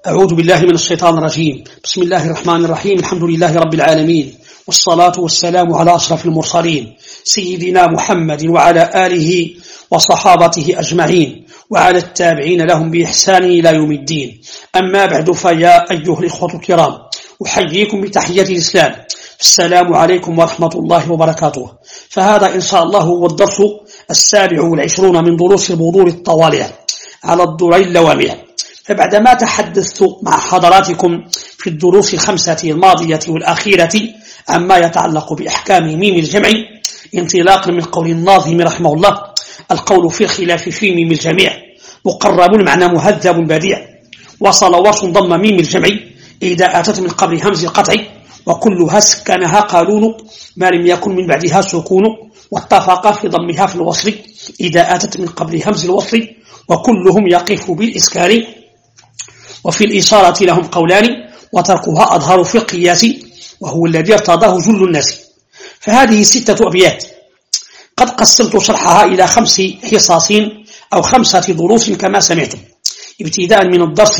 أعوذ بالله من الشيطان الرجيم. بسم الله الرحمن الرحيم. الحمد لله رب العالمين، والصلاة والسلام على أشرف المرسلين سيدنا محمد وعلى آله وصحابته أجمعين وعلى التابعين لهم بإحسان إلى يوم الدين. أما بعد، فيا أيها الإخوة الكرام، أحييكم بتحية الإسلام. السلام عليكم ورحمة الله وبركاته. فهذا إن شاء الله هو الدرس 27 من دروس البذور الطوالع على الضرع اللوامع. فبعدما تحدثت مع حضراتكم في الدروس 5 الماضية والأخيرة عما يتعلق بأحكام ميم الجمع، انطلاقا من قول الناظم رحمه الله: القول في الخلاف في ميم الجميع مقرب معنى مهذب بديع، وصلوات ضم ميم الجمع إذا أتت من قبل همز القطع، وكلها سكنها قالون ما لم يكن من بعدها سكون، واتفق في ضمها في الوصل إذا أتت من قبل همز الوصل، وكلهم يقف بالإسكان. وفي الإشارة لهم قولان، وتركها أظهر في القياس وهو الذي ارتضاه جل الناس. فهذه 6 أبيات قد قسمت شرحها إلى 5 حصص أو 5 دروس كما سمعتم، ابتداء من الدرس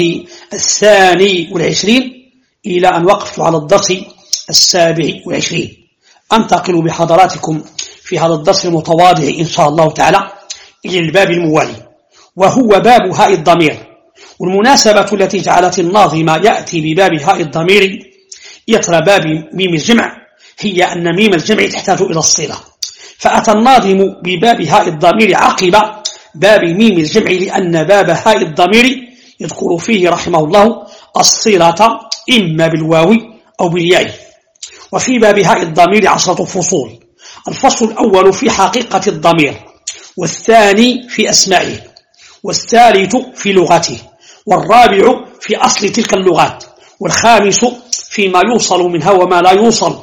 22 إلى أن وقفت على الدرس 27. أنتقل بحضراتكم في هذا الدرس المتواضع إن شاء الله تعالى إلى الباب الموالي، وهو باب هاء الضمير. والمناسبة التي جعلت الناظم يأتي بباب هاء الضمير يترى باب ميم الجمع هي أن ميم الجمع تحتاج إلى الصلة، فأتى الناظم بباب هاء الضمير عقب باب ميم الجمع، لأن باب هاء الضمير يذكر فيه رحمه الله الصلة إما بالواو أو بالياء. وفي باب هاء الضمير 10 فصول. الفصل الأول في حقيقة الضمير، والثاني في أسمائه، والثالث في لغته، والرابع في أصل تلك اللغات، والخامس فيما يوصل منها وما لا يوصل،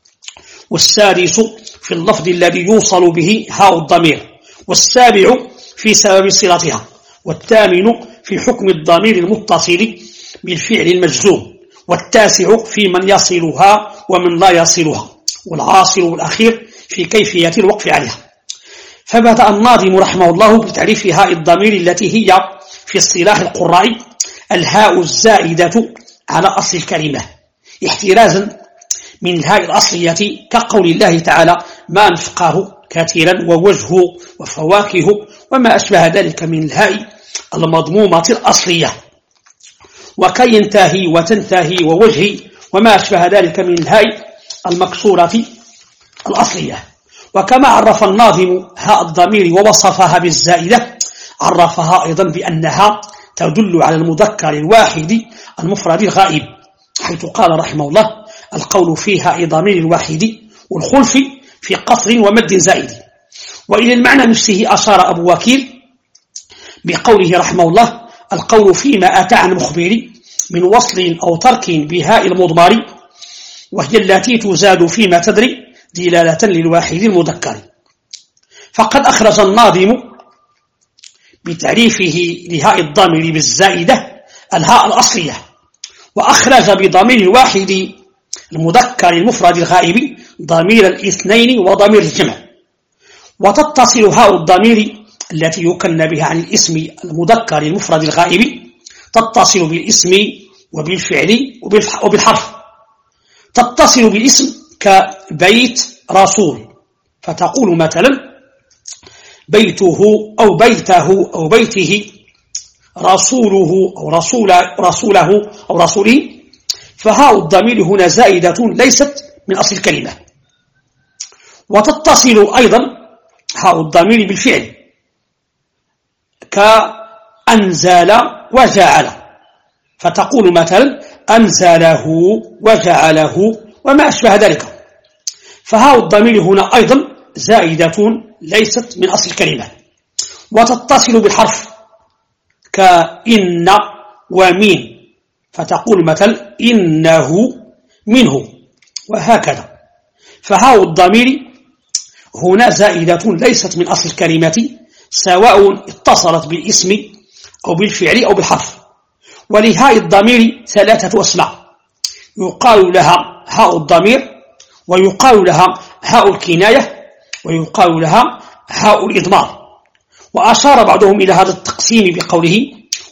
والسادس في اللفظ الذي يوصل به هاء الضمير، والسابع في سبب صلتها، والثامن في حكم الضمير المتصل بالفعل المجزوم، والتاسع في من يصلها ومن لا يصلها، والعاشر والأخير في كيفية الوقف عليها. فبدأ الناظم رحمه الله بتعريف هاء الضمير التي هي في اصطلاح القراء الهاء الزائدة على أصل الكلمة، احترازا من الهاء الأصلية، كقول الله تعالى: ما نفقه كثيرا ووجهه وفواكه وما أشبه ذلك من الهاء المضمومة الأصلية، وكي ينتهي وتنتهي ووجهي وما أشبه ذلك من الهاء المكسورة الأصلية. وكما عرف الناظم هاء الضمير ووصفها بالزائدة، عرفها أيضا بأنها تدل على المذكر الواحد المفرد الغائب، حيث قال رحمه الله: القول في هاء ضمير الواحد والخلف في قصر ومد زائد. وإلى المعنى نفسه أشار أبو وكيل بقوله رحمه الله: القول فيما أتى عن مخبر من وصل أو ترك بهاء المضمر، وهي التي تزاد فيما تدري دلالة للواحد المذكر. فقد أخرج الناظم بتعريفه لهاء الضمير بالزائدة الهاء الأصلية، وأخرج بضمير الواحد المذكر المفرد الغائب ضمير الاثنين وضمير الجمع. وتتصل هاء الضمير التي يكن بها عن الاسم المذكر المفرد الغائب تتصل بالاسم وبالفعل وبالحرف. تتصل بالاسم كبيت رسول، فتقول مثلا: بيته أو بيته أو بيته، رسوله أو رسوله أو رسوله. فهاء الضمير هنا زائدة ليست من أصل الكلمة. وتتصل أيضا هاء الضمير بالفعل كأنزل وجعل، فتقول مثلا: أنزله وجعله وما أشبه ذلك. فهاء الضمير هنا أيضا زائدة ليست من أصل الكلمة. وتتصل بالحرف كإن ومن، فتقول مثلا: إنه منه، وهكذا. فهاء الضمير هنا زائدة ليست من أصل الكلمة، سواء اتصلت بالاسم أو بالفعل أو بالحرف. ولهاء الضمير 3 أسماء، يقال لها هاء الضمير، ويقال لها هاء الكناية، ويقال لها هاء الإضمار. وأشار بعضهم إلى هذا التقسيم بقوله: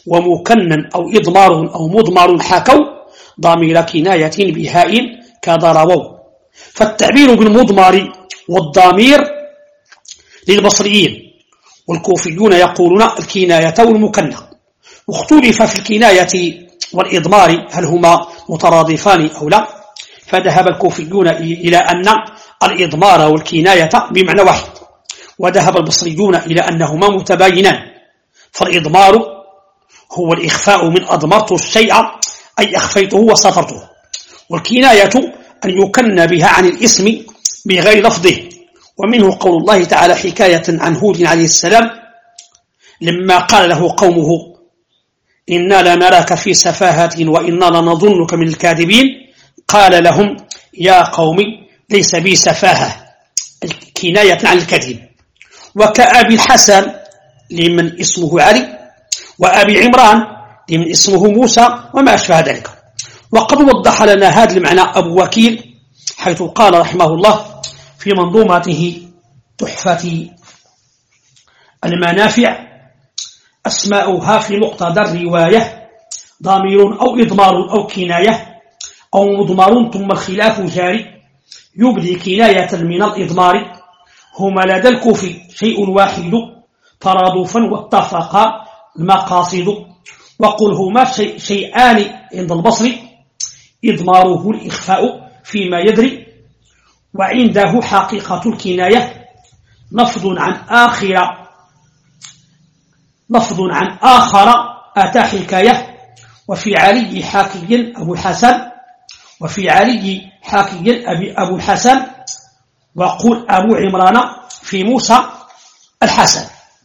ومكنن أو إضمار أو مضمر حكوا ضمير كناية بهاء كضربوا. فالتعبير بالمضمر والضمير للبصريين، والكوفيون يقولون الكناية والمكنة. واختلف في الكناية والإضمار هل هما مترادفان أو لا، فذهب الكوفيون إلى أن الإضمار والكناية بمعنى واحد، وذهب البصريون إلى أنهما متباينان. فالإضمار هو الإخفاء من أضمرت الشيء أي أخفيته وسترته، والكناية أن يكن بها عن الاسم بغير لفظه. ومنه قول الله تعالى حكاية عن هود عليه السلام لما قال له قومه إنا لنراك في سفاهة وإنا لنظنك من الكاذبين قال لهم يا قوم ليس بي سفاهة، كناية عن الكذب. وكأبي الحسن لمن اسمه علي، وأبي عمران لمن اسمه موسى، وما أشبه ذلك. وقد وضح لنا هذا المعنى أبو وكيل حيث قال رحمه الله في منظومته تحفة المنافع أسماؤها في مقتضى الرواية ضمير أو إضمار أو كناية أو مضمر ثم الخلاف جاري يبدي كناية من الإضمار. هما لدى الكوفي شيء واحد ترادفا واتفقا المقاصد، وقل هما شيئان عند البصر إضماره الإخفاء فيما يدري، وعنده حقيقة الكناية لفظ عن آخر أتى حكاية. وفي علي حاكي أبو الحسن، وفي علي حاكي أبو الحسن، وقل أبو عمران في موسى الحسن.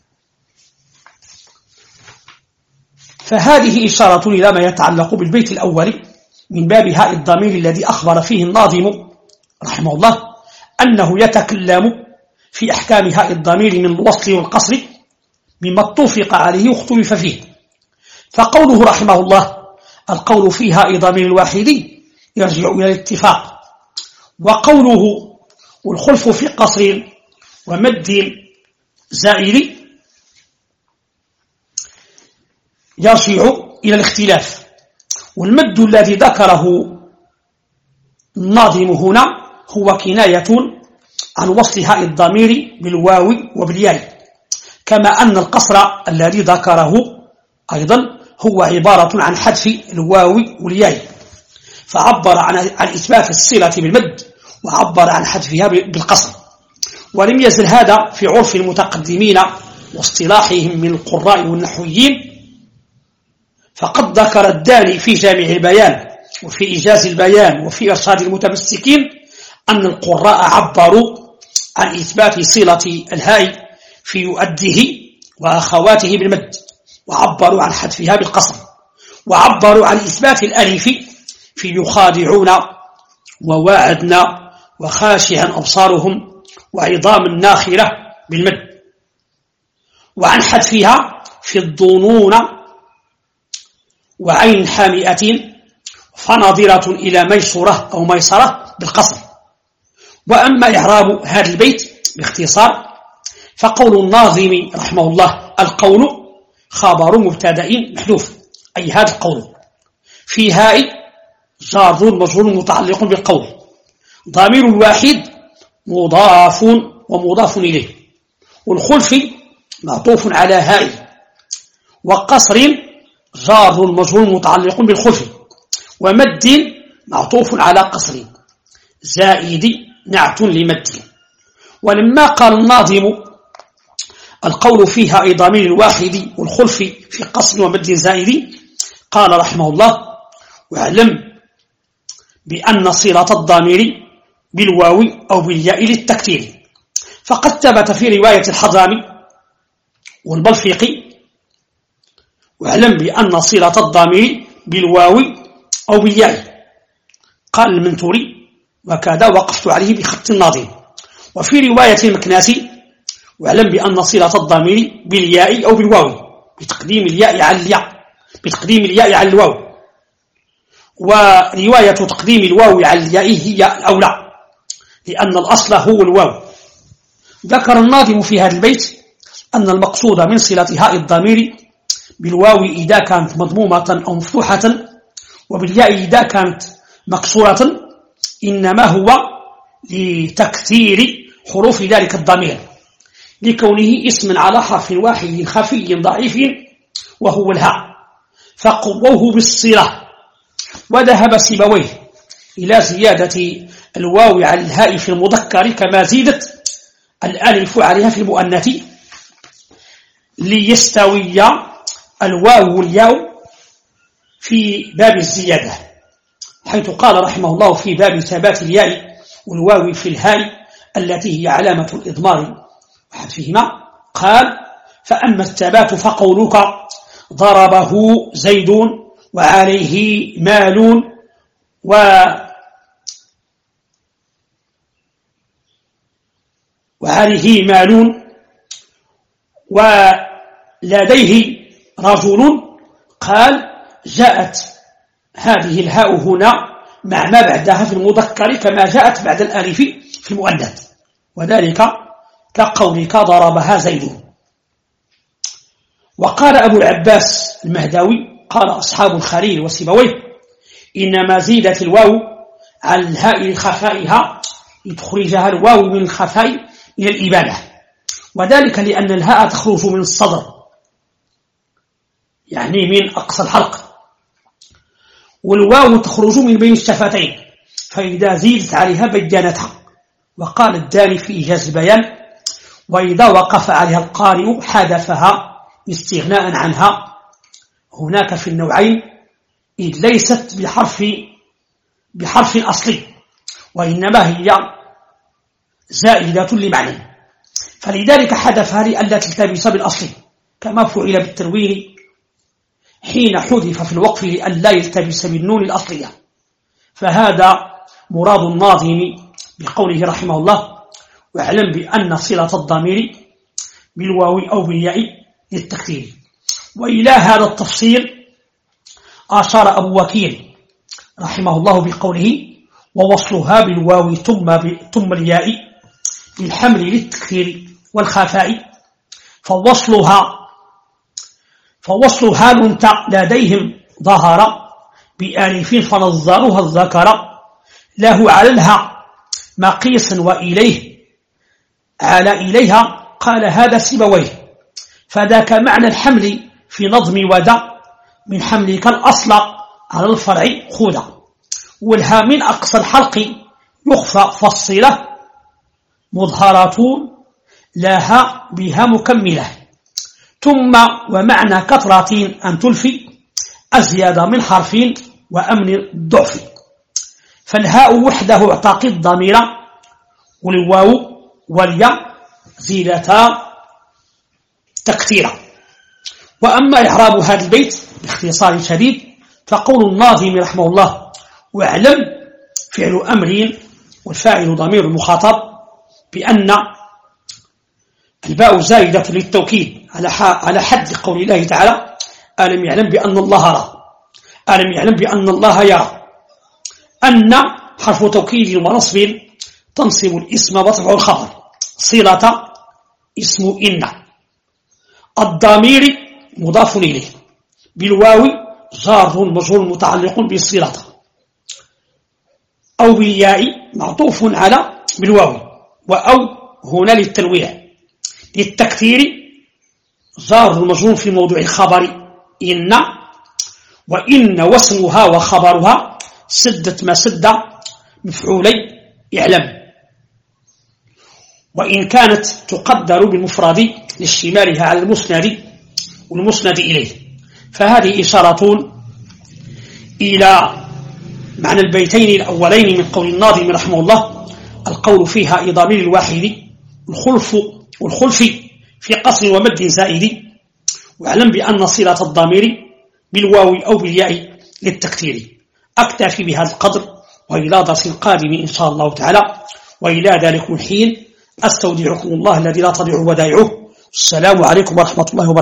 فهذه إشارة إلى ما يتعلق بالبيت الأول من باب هاء الضمير الذي أخبر فيه الناظم رحمه الله أنه يتكلم في أحكام هاء الضمير من الوصل والقصر مما اتفق عليه واختلف فيه. فقوله رحمه الله القول في هاء ضمير الواحد يرجع إلى الاتفاق، وقوله والخلف في قصر ومد زائر يرجع إلى الاختلاف. والمد الذي ذكره الناظم هنا هو كناية عن وصل هاء الضمير بالواو وبالياء، كما أن القصر الذي ذكره أيضا هو عبارة عن حذف الواو والياء، فعبر عن إثبات الصلة بالمد وعبر عن حذفها بالقصر. ولم يزل هذا في عرف المتقدمين واصطلاحهم من القراء والنحويين، فقد ذكر الداني في جامع البيان وفي إيجاز البيان وفي إرشاد المتمسكين أن القراء عبروا عن إثبات صلة الهاء في يؤده وأخواته بالمد، وعبروا عن حذفها بالقصر، وعبروا عن إثبات الألف في يخادعون وواعدنا وخاشعا أبصارهم وعظام الناخرة بالمد، وعن حذفها في الظنون وعين حامئة فناظرة إلى ميسرة أو ميسرة بالقصر. وأما إعراب هذا البيت باختصار فقول الناظم رحمه الله القول خبر مبتدأ محذوف، أي هذا القول في هاء جار مجرور متعلق بالقول، ضمير الواحد مضاف ومضاف إليه، والخلف معطوف على هاء، وقصر جار مجرور متعلق بالخلف، ومد معطوف على قصر، زائد نعت لمد. ولما قال الناظم القول فيها أي ضمير الواحد والخلف في قصر ومد زائد قال رحمه الله واعلم بأن صلة الضمير بالواو أو بالياء للتكتير، فقد ثبت في رواية الحضرمي والبلفيقي واعلم بأن صلة الضمير بالواو أو بالياء. قال المنثوري وكذا وقفت عليه بخط الناظم. وفي رواية المكناسي واعلم بأن صلة الضمير بالياء أو بالواو بتقديم الياء على الياء، بتقديم الياء على الواو، ورواية تقديم الواو على الياء هي الأولى لأن الأصل هو الواو. ذكر الناظم في هذا البيت أن المقصود من صلة هاء الضمير بالواو إذا كانت مضمومة أو مفتوحة، وبالياء إذا كانت مكسورة، إنما هو لتكثير حروف ذلك الضمير لكونه اسما على حرف واحد خفي ضعيف وهو الهاء، فقووه بالصلة. وذهب سيبويه إلى زيادة الواو على الهاء في المذكر كما زيدت الألف عليها في المؤنث، ليستوي الواو والياء في باب الزيادة، حيث قال رحمه الله في باب ثبات الياء والواو في الهاء التي هي علامة الإضمار وحذفهما، قال: فأما الثبات فقولك ضربه زيد وعليه مال وعليه مال ولديه رجل، قال: جاءت هذه الهاء هنا مع ما بعدها في المذكر كما جاءت بعد الألف في المؤنث، وذلك كقولك ضربها زيد. وقال أبو العباس المهداوي: قال أصحاب الخليل وسيبويه: إنما زيدت الواو على الهاء لخفائها لتخرجها الواو من الخفاء إلى الإبانة، وذلك لأن الهاء تخرج من الصدر، يعني من أقصى الحلق، والواو تخرج من بين الشفتين، فإذا زيدت عليها بينتها. وقال الداني في إيجاز البيان: وإذا وقف عليها القارئ حذفها استغناء عنها. هناك في النوعين، إذ ليست بحرف أصلي، وإنما هي زائدة لمعنى، فلذلك حذفها لئلا تلتبس بالأصل، كما فعل بالتنوين حين حذف في الوقف لئلا يلتبس بالنون الأصلية. فهذا مراد الناظم بقوله رحمه الله: واعلم بأن صلة الضمير بالواو أو بالياء للتكثير. وإلى هذا التفصيل أشار أبو وكيل رحمه الله بقوله: ووصلها بالواو ثم الياء للحمل للتكثير والخفاء، فوصلها لنت لديهم ظهر بآلف فنظرها الذكر له على الها مقيس وإليه على إليها. قال هذا سيبويه، فذاك معنى الحمل في نظم ودا من حملك الأصل على الفرع خذا، والها من أقصى الحلق يخفى فالصلة مظهرة لها بها مكملة. ثم ومعنى كثرة أن تلفي أزياد من حرف وأمن الضعف، فالهاء وحده اعتقد الضمير، والواو والياء زيدتا تكثيرا. وأما إعراب هذا البيت باختصار شديد، فقول الناظم رحمه الله: واعلم فعل أمر والفاعل ضمير المخاطب، بأن الباء زائدة للتوكيد على حد قول الله تعالى: ألم يعلم بأن الله يرى، ألم يعلم بأن الله يرى. أن حرف توكيد ونصب تنصب الاسم وترفع الخبر، صلة اسم إن. الضمير مضاف إليه، بالواو جار مجرور متعلق بالصلة، أو بالياء معطوف على بالواو، وأو هنا للتنويع للتكثير جار مجرور في موضوع الخبر إن، وإن واسمها وخبرها سدت ما سد مفعولي اعلم، وإن كانت تقدر بالمفرد لاشتمالها على المسند والمسند إليه. فهذه إشارة إلى معنى البيتين الأولين من قول الناظم رحمه الله: القول فيها ضمير الواحد والخلف في قصر ومد زائد، واعلم بأن صلة الضمير بالواو أو بالياء للتكثير. أكتفي بهذا القدر، وإلى درس قادم إن شاء الله تعالى، وإلى ذلك الحين أستودعكم الله الذي لا تضيع ودائعه. السلام عليكم ورحمة الله وبركاته.